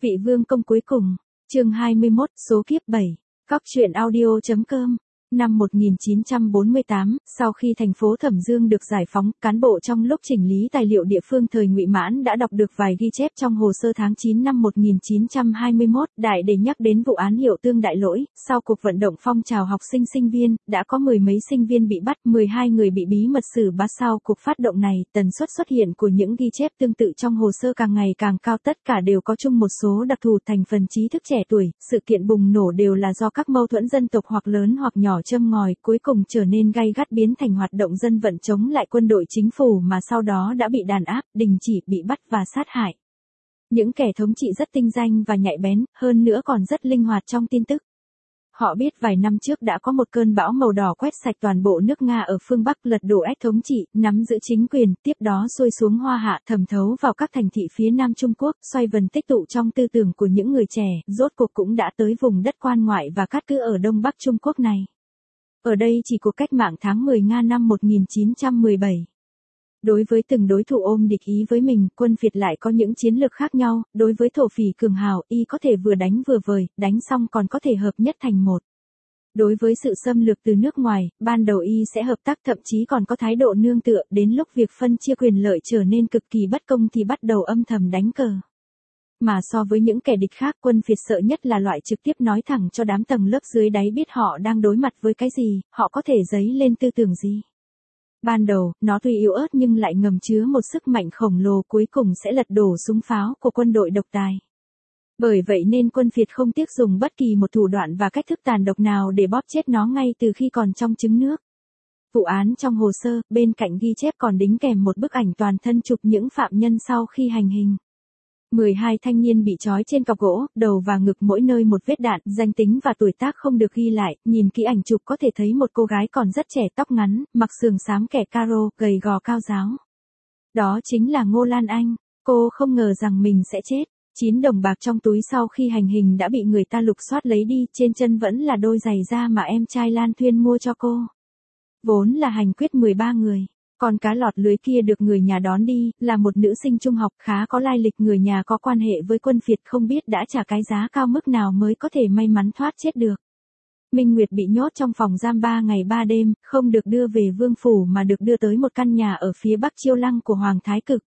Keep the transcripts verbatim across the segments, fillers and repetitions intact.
Vị vương công cuối cùng, chương hai mươi mốt, số kiếp bảy, Cóc truyện audio.com. Năm một nghìn chín trăm bốn mươi tám, sau khi thành phố Thẩm Dương được giải phóng, cán bộ trong lúc chỉnh lý tài liệu địa phương thời Ngụy Mãn đã đọc được vài ghi chép trong hồ sơ tháng chín năm một nghìn chín trăm hai mươi mốt, đại để nhắc đến vụ án Hiệu Tương Đại Lỗi. Sau cuộc vận động phong trào học sinh sinh viên, đã có mười mấy sinh viên bị bắt, mười hai người bị bí mật xử bắt. Sau cuộc phát động này, tần suất xuất hiện của những ghi chép tương tự trong hồ sơ càng ngày càng cao, tất cả đều có chung một số đặc thù thành phần trí thức trẻ tuổi. Sự kiện bùng nổ đều là do các mâu thuẫn dân tộc hoặc lớn hoặc nhỏ châm ngòi, cuối cùng trở nên gay gắt, biến thành hoạt động dân vận chống lại quân đội chính phủ, mà sau đó đã bị đàn áp, đình chỉ, bị bắt và sát hại. Những kẻ thống trị rất tinh danh và nhạy bén, hơn nữa còn rất linh hoạt trong tin tức. Họ biết vài năm trước đã có một cơn bão màu đỏ quét sạch toàn bộ nước Nga ở phương Bắc, lật đổ ách thống trị, nắm giữ chính quyền, tiếp đó xuôi xuống Hoa Hạ, thẩm thấu vào các thành thị phía Nam Trung Quốc, xoay vần tích tụ trong tư tưởng của những người trẻ, rốt cuộc cũng đã tới vùng đất quan ngoại và cát cứ ở Đông Bắc Trung Quốc này. Ở đây chỉ cuộc cách mạng tháng mười Nga năm một nghìn chín trăm mười bảy. Đối với từng đối thủ ôm địch ý với mình, quân Việt lại có những chiến lược khác nhau. Đối với thổ phỉ cường hào, y có thể vừa đánh vừa vời, đánh xong còn có thể hợp nhất thành một. Đối với sự xâm lược từ nước ngoài, ban đầu y sẽ hợp tác, thậm chí còn có thái độ nương tựa, đến lúc việc phân chia quyền lợi trở nên cực kỳ bất công thì bắt đầu âm thầm đánh cờ. Mà so với những kẻ địch khác, quân Việt sợ nhất là loại trực tiếp nói thẳng cho đám tầng lớp dưới đáy biết họ đang đối mặt với cái gì, họ có thể dấy lên tư tưởng gì. Ban đầu, nó tuy yếu ớt nhưng lại ngầm chứa một sức mạnh khổng lồ, cuối cùng sẽ lật đổ súng pháo của quân đội độc tài. Bởi vậy nên quân Việt không tiếc dùng bất kỳ một thủ đoạn và cách thức tàn độc nào để bóp chết nó ngay từ khi còn trong trứng nước. Vụ án trong hồ sơ, bên cạnh ghi chép còn đính kèm một bức ảnh toàn thân chụp những phạm nhân sau khi hành hình. mười hai thanh niên bị trói trên cọc gỗ, đầu và ngực mỗi nơi một vết đạn, danh tính và tuổi tác không được ghi lại, nhìn kỹ ảnh chụp có thể thấy một cô gái còn rất trẻ, tóc ngắn, mặc sườn xám kẻ caro, gầy gò cao ráo. Đó chính là Ngô Lan Anh. Cô không ngờ rằng mình sẽ chết. Chín đồng bạc trong túi sau khi hành hình đã bị người ta lục soát lấy đi, trên chân vẫn là đôi giày da mà em trai Lan Thuyên mua cho cô. Vốn là hành quyết mười ba người. Còn cá lọt lưới kia được người nhà đón đi, là một nữ sinh trung học khá có lai lịch, người nhà có quan hệ với quân Việt, không biết đã trả cái giá cao mức nào mới có thể may mắn thoát chết được. Minh Nguyệt bị nhốt trong phòng giam ba ngày ba đêm, không được đưa về Vương Phủ mà được đưa tới một căn nhà ở phía bắc Chiêu Lăng của Hoàng Thái Cực.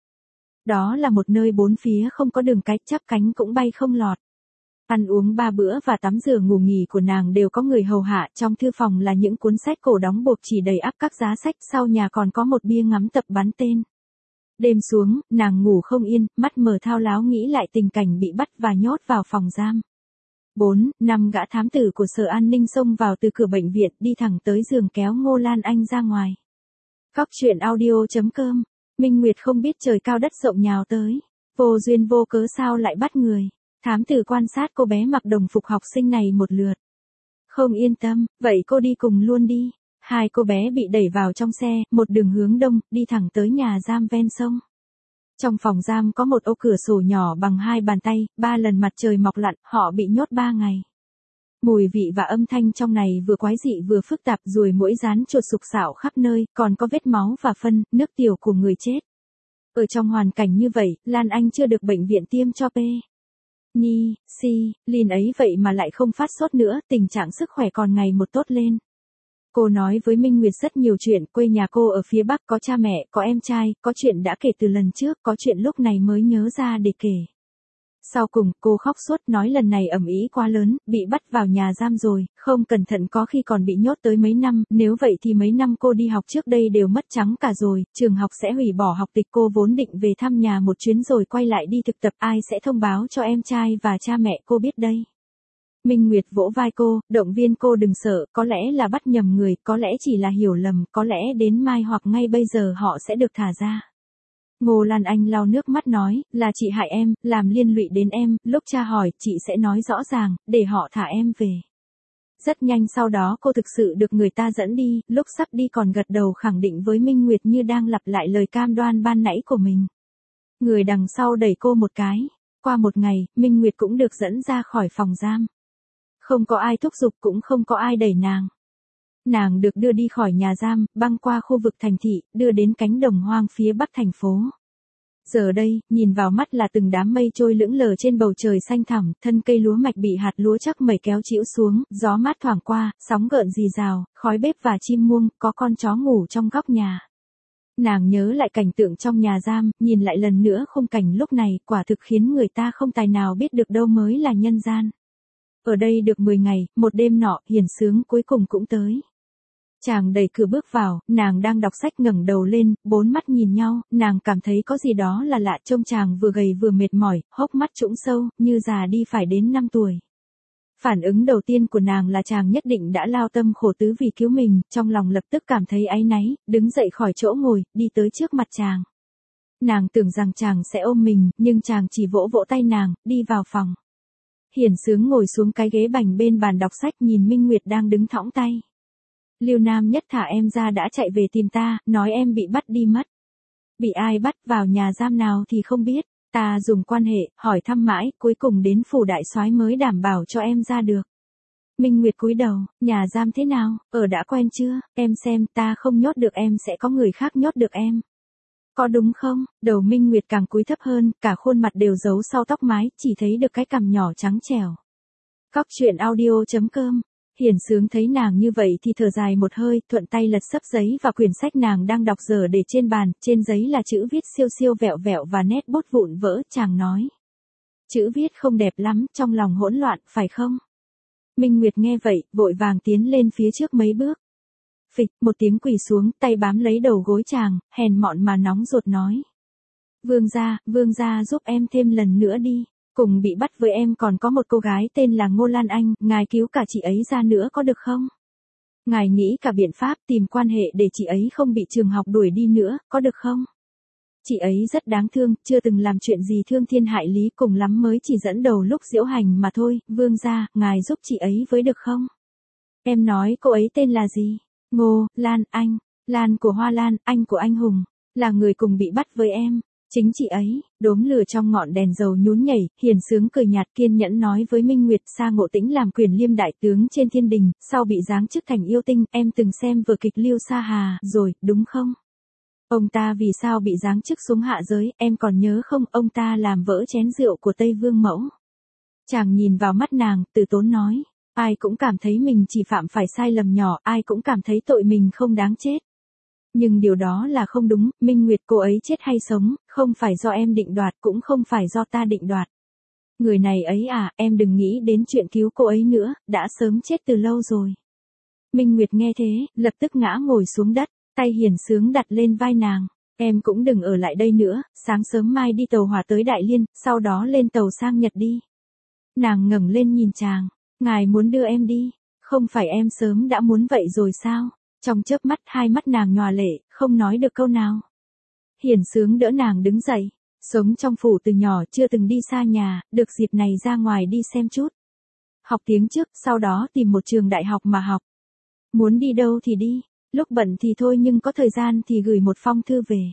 Đó là một nơi bốn phía không có đường cái, chắp cánh cũng bay không lọt. Ăn uống ba bữa và tắm rửa ngủ nghỉ của nàng đều có người hầu hạ, trong thư phòng là những cuốn sách cổ đóng buộc chỉ đầy ắp các giá sách, sau nhà còn có một bia ngắm tập bắn tên. Đêm xuống, nàng ngủ không yên, mắt mở thao láo nghĩ lại tình cảnh bị bắt và nhốt vào phòng giam. Bốn, năm gã thám tử của Sở An ninh xông vào từ cửa bệnh viện, đi thẳng tới giường kéo Ngô Lan Anh ra ngoài. Cóc truyện audio.com. Minh Nguyệt không biết trời cao đất rộng nhào tới. Vô duyên vô cớ sao lại bắt người. Thám tử quan sát cô bé mặc đồng phục học sinh này một lượt. Không yên tâm, vậy cô đi cùng luôn đi. Hai cô bé bị đẩy vào trong xe, một đường hướng đông, đi thẳng tới nhà giam ven sông. Trong phòng giam có một ô cửa sổ nhỏ bằng hai bàn tay, ba lần mặt trời mọc lặn, họ bị nhốt ba ngày. Mùi vị và âm thanh trong này vừa quái dị vừa phức tạp, ruồi muỗi rán chuột sục sạo khắp nơi, còn có vết máu và phân, nước tiểu của người chết. Ở trong hoàn cảnh như vậy, Lan Anh chưa được bệnh viện tiêm cho P. Ni, Si, Lin ấy vậy mà lại không phát sốt nữa, tình trạng sức khỏe còn ngày một tốt lên. Cô nói với Minh Nguyệt rất nhiều chuyện, quê nhà cô ở phía Bắc, có cha mẹ, có em trai, có chuyện đã kể từ lần trước, có chuyện lúc này mới nhớ ra để kể. Sau cùng, cô khóc suốt, nói lần này ầm ĩ quá lớn, bị bắt vào nhà giam rồi, không cẩn thận có khi còn bị nhốt tới mấy năm, nếu vậy thì mấy năm cô đi học trước đây đều mất trắng cả rồi, trường học sẽ hủy bỏ học tịch, cô vốn định về thăm nhà một chuyến rồi quay lại đi thực tập, ai sẽ thông báo cho em trai và cha mẹ cô biết đây. Minh Nguyệt vỗ vai cô, động viên cô đừng sợ, có lẽ là bắt nhầm người, có lẽ chỉ là hiểu lầm, có lẽ đến mai hoặc ngay bây giờ họ sẽ được thả ra. Ngô Lan Anh lau nước mắt nói, là chị hại em, làm liên lụy đến em, lúc cha hỏi, chị sẽ nói rõ ràng, để họ thả em về. Rất nhanh sau đó cô thực sự được người ta dẫn đi, lúc sắp đi còn gật đầu khẳng định với Minh Nguyệt như đang lặp lại lời cam đoan ban nãy của mình. Người đằng sau đẩy cô một cái. Qua một ngày, Minh Nguyệt cũng được dẫn ra khỏi phòng giam. Không có ai thúc giục, cũng không có ai đẩy nàng. Nàng được đưa đi khỏi nhà giam, băng qua khu vực thành thị, đưa đến cánh đồng hoang phía bắc thành phố. Giờ đây, nhìn vào mắt là từng đám mây trôi lững lờ trên bầu trời xanh thẳm, thân cây lúa mạch bị hạt lúa chắc mẩy kéo chĩu xuống, gió mát thoảng qua, sóng gợn rì rào, khói bếp và chim muông, có con chó ngủ trong góc nhà. Nàng nhớ lại cảnh tượng trong nhà giam, nhìn lại lần nữa khung cảnh lúc này, quả thực khiến người ta không tài nào biết được đâu mới là nhân gian. Ở đây được mười ngày, một đêm nọ, Hiển Sướng cuối cùng cũng tới. Chàng đẩy cửa bước vào, nàng đang đọc sách ngẩng đầu lên, bốn mắt nhìn nhau, nàng cảm thấy có gì đó là lạ, trông chàng vừa gầy vừa mệt mỏi, hốc mắt trũng sâu, như già đi phải đến năm tuổi. Phản ứng đầu tiên của nàng là chàng nhất định đã lao tâm khổ tứ vì cứu mình, trong lòng lập tức cảm thấy áy náy, đứng dậy khỏi chỗ ngồi, đi tới trước mặt chàng. Nàng tưởng rằng chàng sẽ ôm mình, nhưng chàng chỉ vỗ vỗ tay nàng, đi vào phòng. Hiển Sướng ngồi xuống cái ghế bành bên bàn đọc sách nhìn Minh Nguyệt đang đứng thõng tay. Lưu Nam Nhất thả em ra đã chạy về tìm ta, nói em bị bắt đi mất. Bị ai bắt vào nhà giam nào thì không biết, ta dùng quan hệ, hỏi thăm mãi, cuối cùng đến phủ đại soái mới đảm bảo cho em ra được. Minh Nguyệt cúi đầu, nhà giam thế nào, ở đã quen chưa, em xem ta không nhốt được em sẽ có người khác nhốt được em. Có đúng không? Đầu Minh Nguyệt càng cúi thấp hơn, cả khuôn mặt đều giấu sau tóc mái, chỉ thấy được cái cằm nhỏ trắng trẻo. Cóc truyện audio chấm com. Hiển Sướng thấy nàng như vậy thì thở dài một hơi, thuận tay lật xấp giấy và quyển sách nàng đang đọc dở để trên bàn, trên giấy là chữ viết siêu siêu vẹo vẹo và nét bút vụn vỡ, chàng nói. Chữ viết không đẹp lắm, trong lòng hỗn loạn, phải không? Minh Nguyệt nghe vậy, vội vàng tiến lên phía trước mấy bước. Phịch, một tiếng quỳ xuống, tay bám lấy đầu gối chàng, hèn mọn mà nóng ruột nói. Vương gia, vương gia giúp em thêm lần nữa đi. Cùng bị bắt với em còn có một cô gái tên là Ngô Lan Anh, ngài cứu cả chị ấy ra nữa có được không? Ngài nghĩ cả biện pháp tìm quan hệ để chị ấy không bị trường học đuổi đi nữa, có được không? Chị ấy rất đáng thương, chưa từng làm chuyện gì thương thiên hại lý, cùng lắm mới chỉ dẫn đầu lúc diễu hành mà thôi, vương gia, ngài giúp chị ấy với được không? Em nói cô ấy tên là gì? Ngô, Lan Anh, Lan của Hoa Lan, Anh của Anh Hùng, là người cùng bị bắt với em. Chính chị ấy, đốm lửa trong ngọn đèn dầu nhún nhảy, Hiển Sướng cười nhạt kiên nhẫn nói với Minh Nguyệt, Sa Ngộ Tĩnh làm quyền liêm đại tướng trên thiên đình, sau bị giáng chức thành yêu tinh, em từng xem vở kịch Lưu Sa Hà rồi, đúng không? Ông ta vì sao bị giáng chức xuống hạ giới, em còn nhớ không, ông ta làm vỡ chén rượu của Tây Vương Mẫu. Chàng nhìn vào mắt nàng, từ tốn nói, ai cũng cảm thấy mình chỉ phạm phải sai lầm nhỏ, ai cũng cảm thấy tội mình không đáng chết. Nhưng điều đó là không đúng, Minh Nguyệt cô ấy chết hay sống, không phải do em định đoạt, cũng không phải do ta định đoạt. Người này ấy à, em đừng nghĩ đến chuyện cứu cô ấy nữa, đã sớm chết từ lâu rồi. Minh Nguyệt nghe thế, lập tức ngã ngồi xuống đất, tay Hiển Sướng đặt lên vai nàng. Em cũng đừng ở lại đây nữa, sáng sớm mai đi tàu hỏa tới Đại Liên, sau đó lên tàu sang Nhật đi. Nàng ngẩng lên nhìn chàng, ngài muốn đưa em đi, không phải em sớm đã muốn vậy rồi sao? Trong chớp mắt hai mắt nàng nhòa lệ, không nói được câu nào. Hiển Sướng đỡ nàng đứng dậy, sống trong phủ từ nhỏ chưa từng đi xa nhà, được dịp này ra ngoài đi xem chút. Học tiếng trước, sau đó tìm một trường đại học mà học. Muốn đi đâu thì đi, lúc bận thì thôi nhưng có thời gian thì gửi một phong thư về.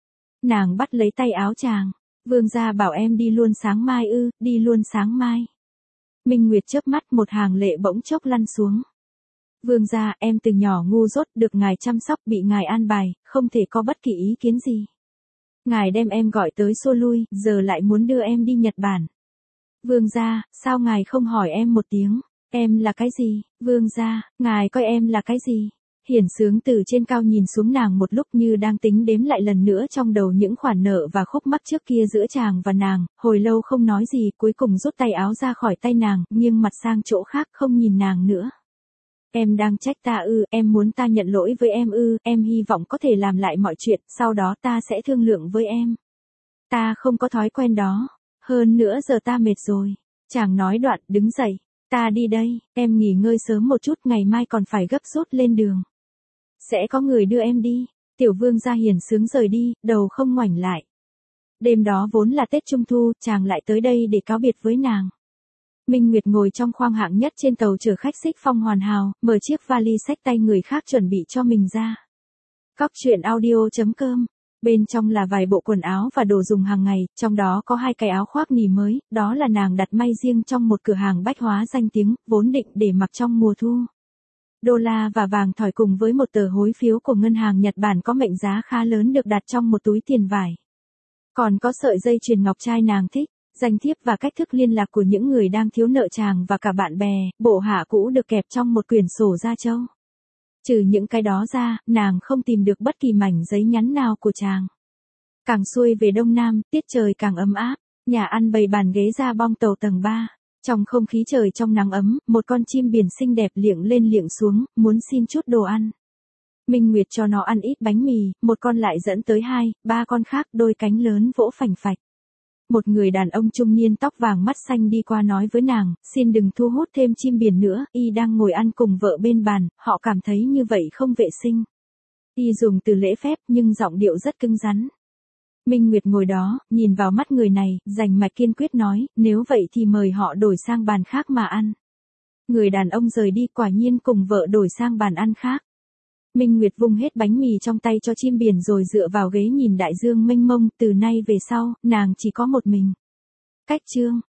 Nàng bắt lấy tay áo chàng, vương gia bảo em đi luôn sáng mai ư, đi luôn sáng mai. Minh Nguyệt chớp mắt một hàng lệ bỗng chốc lăn xuống. Vương gia, em từ nhỏ ngu dốt, được ngài chăm sóc, bị ngài an bài, không thể có bất kỳ ý kiến gì. Ngài đem em gọi tới xua lui, giờ lại muốn đưa em đi Nhật Bản. Vương gia, sao ngài không hỏi em một tiếng, em là cái gì? Vương gia, ngài coi em là cái gì? Hiển Sướng từ trên cao nhìn xuống nàng một lúc như đang tính đếm lại lần nữa trong đầu những khoản nợ và khúc mắc trước kia giữa chàng và nàng, hồi lâu không nói gì, cuối cùng rút tay áo ra khỏi tay nàng, nghiêng mặt sang chỗ khác không nhìn nàng nữa. Em đang trách ta ư, em muốn ta nhận lỗi với em ư, em hy vọng có thể làm lại mọi chuyện, sau đó ta sẽ thương lượng với em. Ta không có thói quen đó, hơn nữa giờ ta mệt rồi. Chàng nói đoạn, đứng dậy, ta đi đây, em nghỉ ngơi sớm một chút, ngày mai còn phải gấp rút lên đường. Sẽ có người đưa em đi. Tiểu vương gia Hiển Sướng rời đi, đầu không ngoảnh lại. Đêm đó vốn là Tết Trung Thu, chàng lại tới đây để cáo biệt với nàng. Minh Nguyệt ngồi trong khoang hạng nhất trên tàu chở khách Xích Phong hoàn hảo, mở chiếc vali xách tay người khác chuẩn bị cho mình ra. Cóc truyện audio chấm com. Bên trong là vài bộ quần áo và đồ dùng hàng ngày, trong đó có hai cái áo khoác nỉ mới, đó là nàng đặt may riêng trong một cửa hàng bách hóa danh tiếng, vốn định để mặc trong mùa thu. Đô la và vàng thỏi cùng với một tờ hối phiếu của ngân hàng Nhật Bản có mệnh giá khá lớn được đặt trong một túi tiền vải. Còn có sợi dây chuyền ngọc trai nàng thích, danh thiếp và cách thức liên lạc của những người đang thiếu nợ chàng và cả bạn bè, bộ hạ cũ được kẹp trong một quyển sổ da trâu. Trừ những cái đó ra, nàng không tìm được bất kỳ mảnh giấy nhắn nào của chàng. Càng xuôi về đông nam, tiết trời càng ấm áp, nhà ăn bày bàn ghế ra bong tàu tầng ba. Trong không khí trời trong nắng ấm, một con chim biển xinh đẹp liệng lên liệng xuống, muốn xin chút đồ ăn. Minh Nguyệt cho nó ăn ít bánh mì, một con lại dẫn tới hai, ba con khác đôi cánh lớn vỗ phành phạch. Một người đàn ông trung niên tóc vàng mắt xanh đi qua nói với nàng, xin đừng thu hút thêm chim biển nữa, y đang ngồi ăn cùng vợ bên bàn, họ cảm thấy như vậy không vệ sinh. Y dùng từ lễ phép nhưng giọng điệu rất cứng rắn. Minh Nguyệt ngồi đó, nhìn vào mắt người này, rành mạch kiên quyết nói, nếu vậy thì mời họ đổi sang bàn khác mà ăn. Người đàn ông rời đi quả nhiên cùng vợ đổi sang bàn ăn khác. Minh Nguyệt vung hết bánh mì trong tay cho chim biển rồi dựa vào ghế nhìn đại dương mênh mông, từ nay về sau, nàng chỉ có một mình. Cách chương